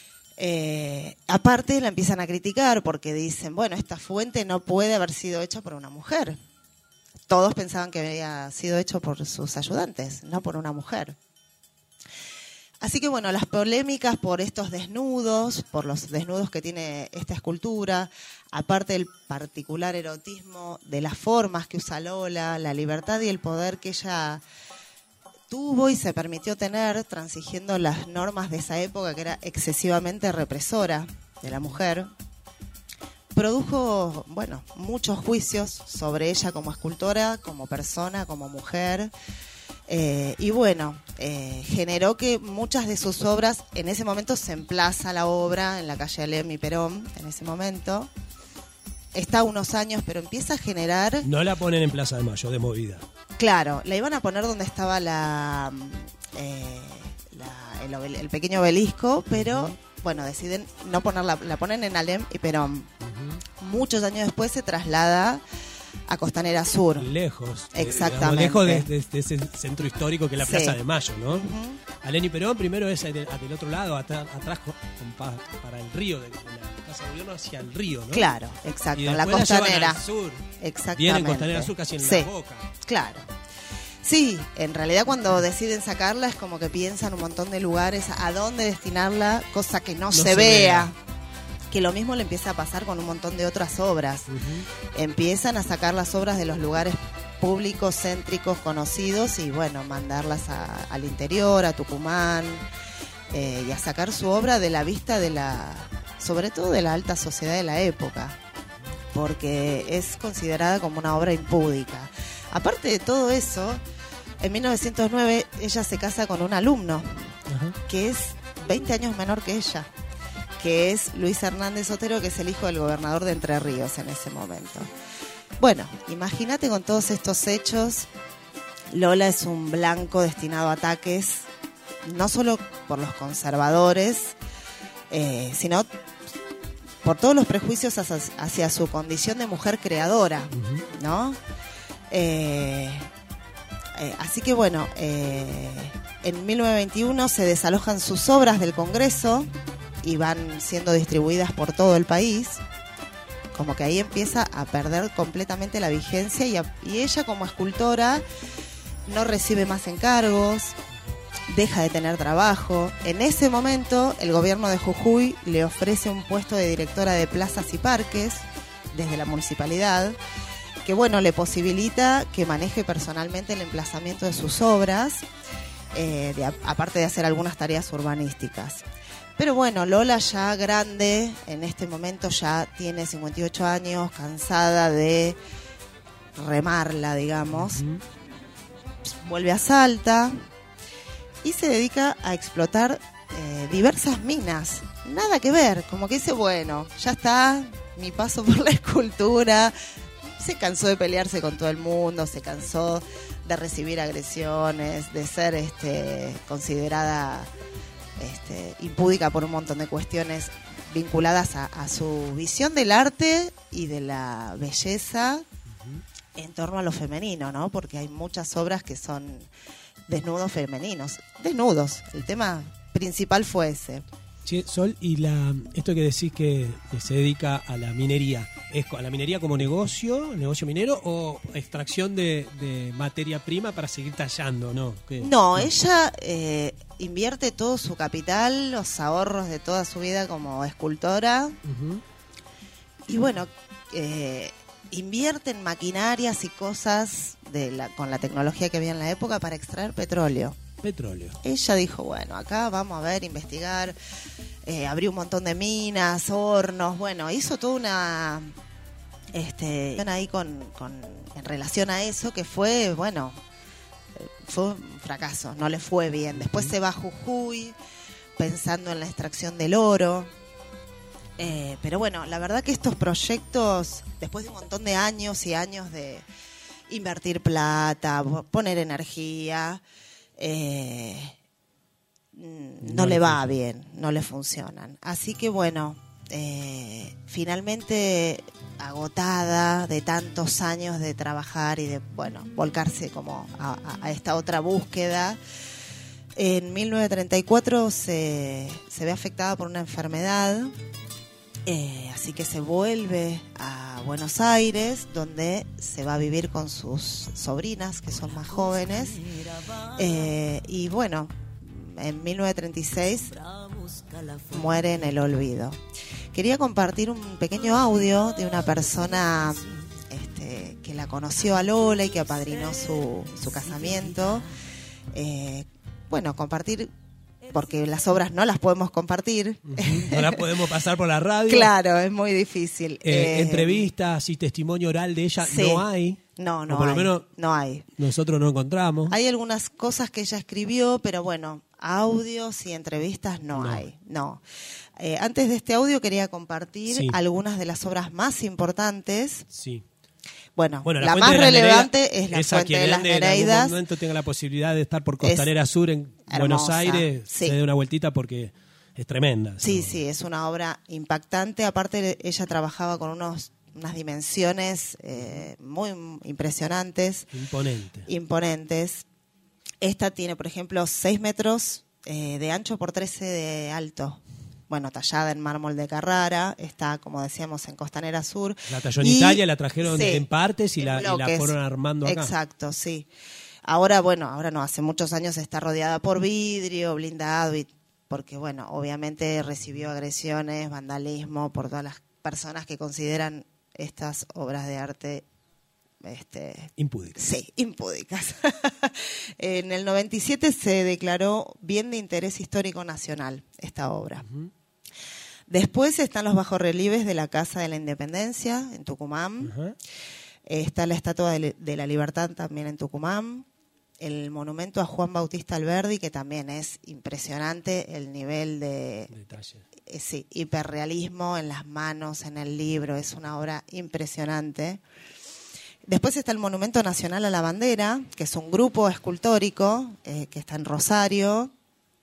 Aparte la empiezan a criticar porque dicen, esta fuente no puede haber sido hecha por una mujer. Todos pensaban que había sido hecho por sus ayudantes, no por una mujer. Así que las polémicas por estos desnudos, por los desnudos que tiene esta escultura, aparte del particular erotismo de las formas que usa Lola, la libertad y el poder que ella tuvo y se permitió tener transigiendo las normas de esa época que era excesivamente represora de la mujer, produjo muchos juicios sobre ella como escultora, como persona, como mujer. Generó que muchas de sus obras, en ese momento se emplaza la obra en la calle Alem y Perón, en ese momento, está unos años, pero empieza a generar... No la ponen en Plaza de Mayo, de movida. Claro, la iban a poner donde estaba el pequeño obelisco, pero deciden no ponerla, la ponen en Alem y Perón. Muchos años después se traslada a Costanera Sur. Lejos. Exactamente. Lejos de ese centro histórico que es la Plaza de Mayo, ¿no? Alem y Perón primero es del otro lado, atrás para el río, de la Casa de Gobierno hacia el río, ¿no? Claro, exacto, y en la Costanera. Al sur. Exactamente. Viene en Costanera Sur, casi en la boca. Claro. Sí, en realidad cuando deciden sacarla es como que piensan un montón de lugares a dónde destinarla, cosa que no se vea. Que lo mismo le empieza a pasar con un montón de otras obras. Empiezan a sacar las obras de los lugares públicos, céntricos, conocidos y mandarlas al interior, a Tucumán, y a sacar su obra de la vista sobre todo de la alta sociedad de la época, porque es considerada como una obra impúdica. Aparte de todo eso, en 1909 ella se casa con un alumno que es 20 años menor que ella, que es Luis Hernández Otero, que es el hijo del gobernador de Entre Ríos en ese momento. Imagínate con todos estos hechos, Lola es un blanco destinado a ataques, no solo por los conservadores, sino por todos los prejuicios hacia su condición de mujer creadora, ¿no? Así que en 1921 se desalojan sus obras del Congreso y van siendo distribuidas por todo el país, como que ahí empieza a perder completamente la vigencia y ella como escultora no recibe más encargos, deja de tener trabajo. En ese momento el gobierno de Jujuy le ofrece un puesto de directora de plazas y parques desde la municipalidad, que bueno, le posibilita que maneje personalmente el emplazamiento de sus obras, aparte de hacer algunas tareas urbanísticas. Pero bueno, Lola ya grande, en este momento ya tiene 58 años, cansada de remarla, digamos, vuelve a Salta y se dedica a explotar diversas minas. Nada que ver, como que dice, bueno, ya está mi paso por la escultura. Se cansó de pelearse con todo el mundo, se cansó de recibir agresiones, de ser considerada impúdica por un montón de cuestiones vinculadas a su visión del arte y de la belleza en torno a lo femenino, ¿no? Porque hay muchas obras que son desnudos femeninos. Desnudos, el tema principal fue ese. Sí, Sol, y esto que decís que se dedica a la minería, ¿es a la minería como negocio minero o extracción de materia prima para seguir tallando? No, ella invierte todo su capital, los ahorros de toda su vida como escultora, y bueno, invierte en maquinarias y cosas con la tecnología que había en la época para extraer petróleo. Ella dijo, bueno, acá vamos a ver, investigar, abrió un montón de minas, hornos, bueno, hizo toda una ahí en relación a eso que fue, bueno, fue un fracaso, no le fue bien. Después se va a Jujuy pensando en la extracción del oro. Pero bueno, la verdad que estos proyectos, después de un montón de años y años de invertir plata, poner energía, no le va bien, no le funcionan. Así que bueno, finalmente agotada de tantos años de trabajar y de, bueno, volcarse como a esta otra búsqueda, en 1934 se ve afectada por una enfermedad, así que se vuelve a Buenos Aires, donde se va a vivir con sus sobrinas, que son más jóvenes, y bueno, en 1936 muere en el olvido. Quería compartir un pequeño audio de una persona que la conoció a Lola y que apadrinó su casamiento. Bueno, compartir, porque las obras no las podemos compartir. No las podemos pasar por la radio. Claro, es muy difícil. Entrevistas y testimonio oral de ella sí. no hay. No por lo menos no hay. Nosotros no encontramos. Hay algunas cosas que ella escribió, pero bueno, audios y entrevistas no hay. No. Antes de este audio quería compartir algunas de las obras más importantes. Sí. Bueno, la más relevante es la Fuente de las Nereidas. En algún momento tenga la posibilidad de estar por Costanera Sur en hermosa, Buenos Aires, se dé una vueltita porque es tremenda. Sí, sí, es una obra impactante. Aparte, ella trabajaba con unas dimensiones muy impresionantes. Imponentes. Esta tiene, por ejemplo, 6 metros de ancho por 13 de alto. Bueno, tallada en mármol de Carrara, está, como decíamos, en Costanera Sur. La talló en Italia, la trajeron en partes y la fueron armando acá. Exacto, sí. Ahora no, hace muchos años está rodeada por vidrio, blindado, porque, bueno, obviamente recibió agresiones, vandalismo por todas las personas que consideran estas obras de arte impúdicas. Sí, impúdicas. En el 97 se declaró bien de interés histórico nacional esta obra. Después están los bajorrelieves de la Casa de la Independencia en Tucumán. Está la Estatua de la Libertad también en Tucumán. El monumento a Juan Bautista Alberdi, que también es impresionante el nivel de detalle. Sí, hiperrealismo en las manos, en el libro. Es una obra impresionante. Después está el Monumento Nacional a la Bandera, que es un grupo escultórico que está en Rosario,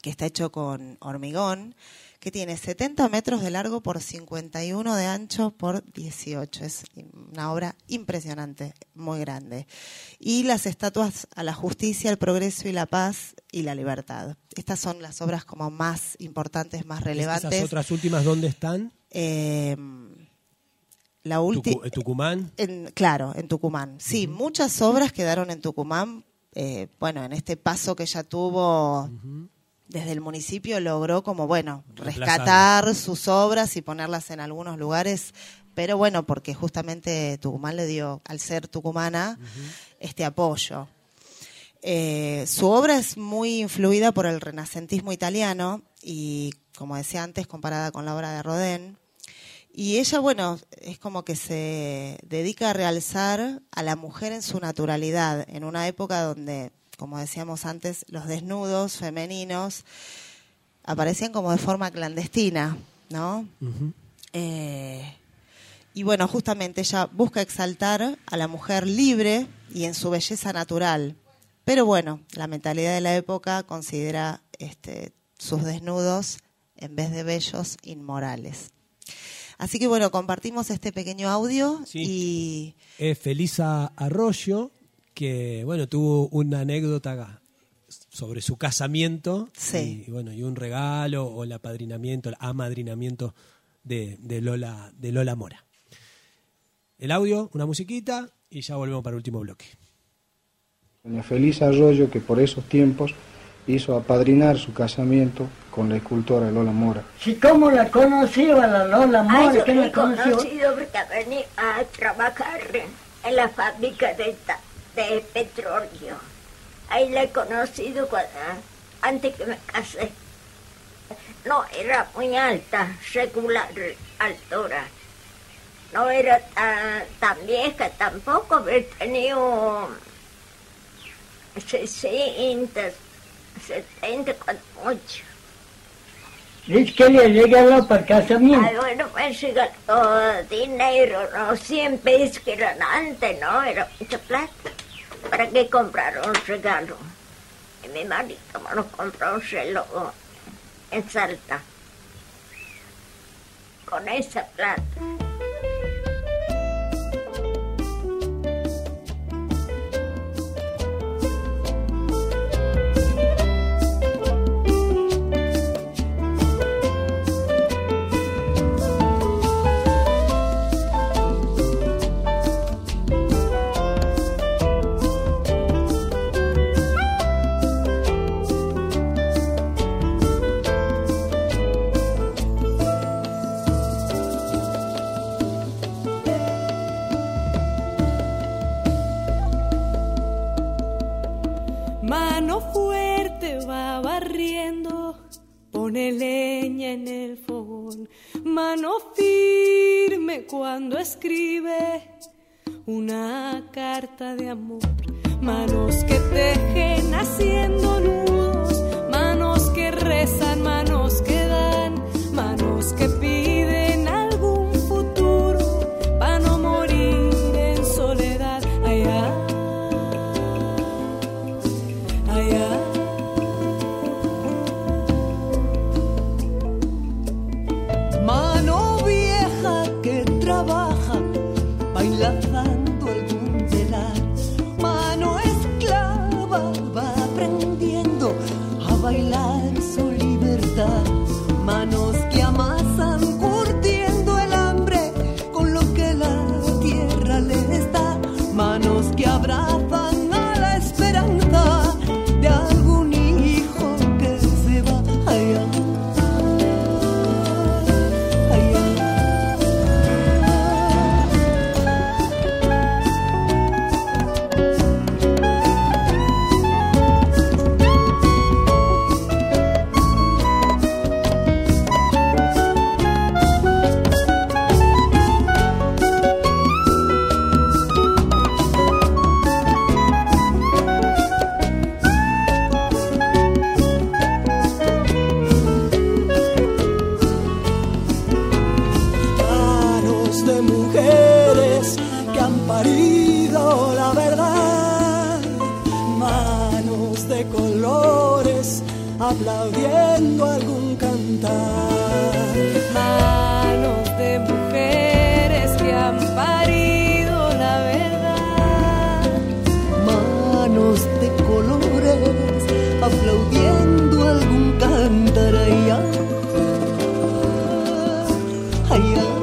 que está hecho con hormigón, que tiene 70 metros de largo por 51 de ancho por 18. Es una obra impresionante, muy grande. Y las estatuas a la justicia, el progreso y la paz y la libertad. Estas son las obras como más importantes, más relevantes. ¿Esas otras últimas dónde están? La última. ¿Tucumán? Claro, en Tucumán. Sí, muchas obras quedaron en Tucumán. En este paso que ella tuvo desde el municipio, logró como, rescatar sus obras y ponerlas en algunos lugares, pero porque justamente Tucumán le dio, al ser tucumana, este apoyo. Su obra es muy influida por el renacentismo italiano y, como decía antes, comparada con la obra de Rodin. Y ella, es como que se dedica a realzar a la mujer en su naturalidad, en una época donde, como decíamos antes, los desnudos femeninos aparecían como de forma clandestina, ¿no? Y justamente ella busca exaltar a la mujer libre y en su belleza natural. Pero la mentalidad de la época considera sus desnudos, en vez de bellos, inmorales. Así que compartimos este pequeño audio. Sí. Y Felisa Arroyo, que tuvo una anécdota sobre su casamiento. Sí. Y un regalo o el amadrinamiento de Lola Mora. El audio, una musiquita y ya volvemos para el último bloque. Doña Felisa Arroyo, que por esos tiempos hizo apadrinar su casamiento con la escultora Lola Mora. ¿Y cómo la conoció a la Lola Mora? Yo ¿Qué la la he conoció? conocido porque venía a trabajar en la fábrica de petróleo. Ahí la he conocido antes que me casé. No era muy alta, regular altura. No era tan vieja tampoco, haber tenido 60, 70, cuando mucho. ¿Es que le regaló para el casamiento? Me regaló dinero, ¿no? 100 pesos que eran antes, ¿no? Era mucha plata. ¿Para qué comprar un regalo? Y mi marido me lo compró un reloj en Salta. Con esa plata. Mano fuerte va barriendo, pone leña en el fogón. Mano firme cuando escribe una carta de amor. Manos que tejen haciendo nudos, manos que rezan, manos que dan, manos que piden algún futuro para no morir en soledad. Allá. Mano vieja que trabaja, baila dando algún velar. Mano esclava va aprendiendo aplaudiendo algún cantar. Manos de mujeres que han parido la verdad. Manos de colores aplaudiendo algún cantar. Ay, ay, ay.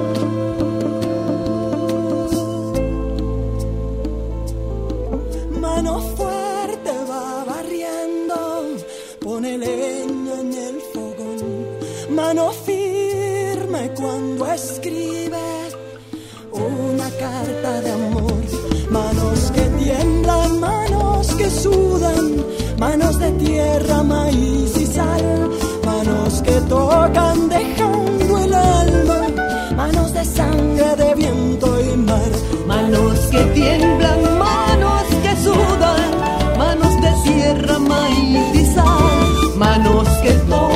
Mano fuerte va barriendo, pone leña en el fogón. Mano firme cuando escribe una carta de amor. Manos que tiemblan, manos que sudan, manos de tierra, maíz y sal. Manos que tocan dejando el alma, manos de sangre, de viento y mar. Manos que tiemblan, manos que sudan, manos de tierra, maíz y sal. Manos que tocan